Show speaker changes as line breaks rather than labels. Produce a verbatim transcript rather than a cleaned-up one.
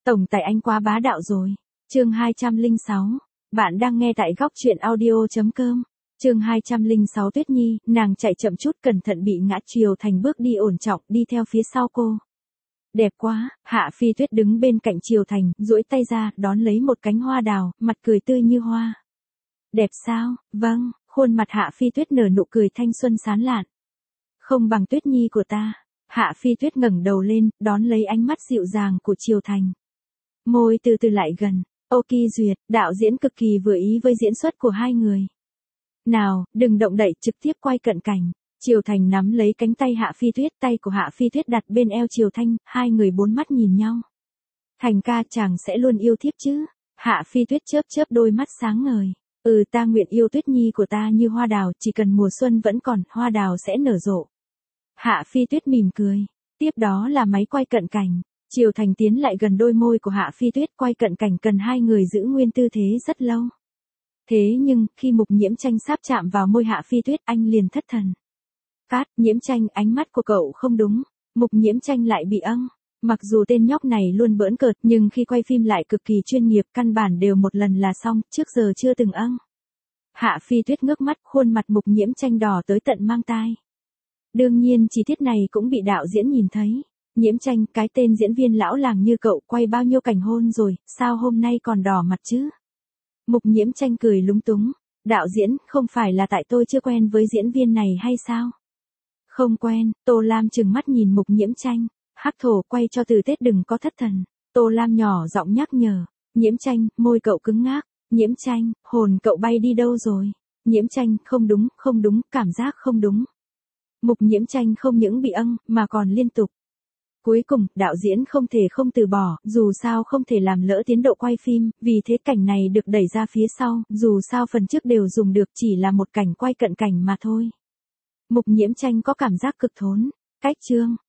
Tổng tài anh quá bá đạo rồi. Chương hai trăm lẻ sáu. Bạn đang nghe tại góc truyện audio chấm com. Chương hai trăm lẻ sáu Tuyết Nhi, nàng chạy chậm chút cẩn thận bị ngã. Triều Thành bước đi ổn trọng đi theo phía sau cô. Đẹp quá, Hạ Phi Tuyết đứng bên cạnh Triều Thành, duỗi tay ra, đón lấy một cánh hoa đào, mặt cười tươi như hoa. Đẹp sao? Vâng, khuôn mặt Hạ Phi Tuyết nở nụ cười thanh xuân sán lạn. Không bằng Tuyết Nhi của ta. Hạ Phi Tuyết ngẩng đầu lên, đón lấy ánh mắt dịu dàng của Triều Thành. Môi từ từ lại gần. Ô Kỳ Duyệt, đạo diễn cực kỳ vừa ý với diễn xuất của hai người. Nào, đừng động đậy, trực tiếp quay cận cảnh. Triều Thành nắm lấy cánh tay Hạ Phi Tuyết, tay của Hạ Phi Tuyết đặt bên eo Triều Thanh, hai người bốn mắt nhìn nhau. Thành ca, chàng sẽ luôn yêu thiếp chứ? Hạ Phi Tuyết chớp chớp đôi mắt sáng ngời. Ừ, ta nguyện yêu Tuyết Nhi của ta như hoa đào, chỉ cần mùa xuân vẫn còn, hoa đào sẽ nở rộ. Hạ Phi Tuyết mỉm cười. Tiếp đó là máy quay cận cảnh. Triều Thành tiến lại gần đôi môi của Hạ Phi Tuyết, quay cận cảnh cần hai người giữ nguyên tư thế rất lâu. Thế nhưng, khi Mục Nhiễm Tranh sắp chạm vào môi Hạ Phi Tuyết, anh liền thất thần. Cát, Nhiễm Tranh, ánh mắt của cậu không đúng. Mục Nhiễm Tranh lại bị âng. Mặc dù tên nhóc này luôn bỡn cợt, nhưng khi quay phim lại cực kỳ chuyên nghiệp, căn bản đều một lần là xong, trước giờ chưa từng âng. Hạ Phi Tuyết ngước mắt, khuôn mặt Mục Nhiễm Tranh đỏ tới tận mang tai. Đương nhiên chi tiết này cũng bị đạo diễn nhìn thấy. Nhiễm Tranh, cái tên diễn viên lão làng như cậu quay bao nhiêu cảnh hôn rồi, sao hôm nay còn đỏ mặt chứ? Mục Nhiễm Tranh cười lúng túng. Đạo diễn, không phải là tại tôi chưa quen với diễn viên này hay sao? Không quen. Tô Lam trừng mắt nhìn Mục Nhiễm Tranh. Hắc Thổ, quay cho từ Tết đừng có thất thần. Tô Lam nhỏ giọng nhắc nhở. Nhiễm Tranh, môi cậu cứng ngắc. Nhiễm Tranh, hồn cậu bay đi đâu rồi? Nhiễm Tranh, không đúng, không đúng, cảm giác không đúng. Mục Nhiễm Tranh không những bị âng, mà còn liên tục. Cuối cùng, đạo diễn không thể không từ bỏ, dù sao không thể làm lỡ tiến độ quay phim, vì thế cảnh này được đẩy ra phía sau, dù sao phần trước đều dùng được, chỉ là một cảnh quay cận cảnh mà thôi. Mục Nhiễm Tranh có cảm giác cực thốn. Cách chương,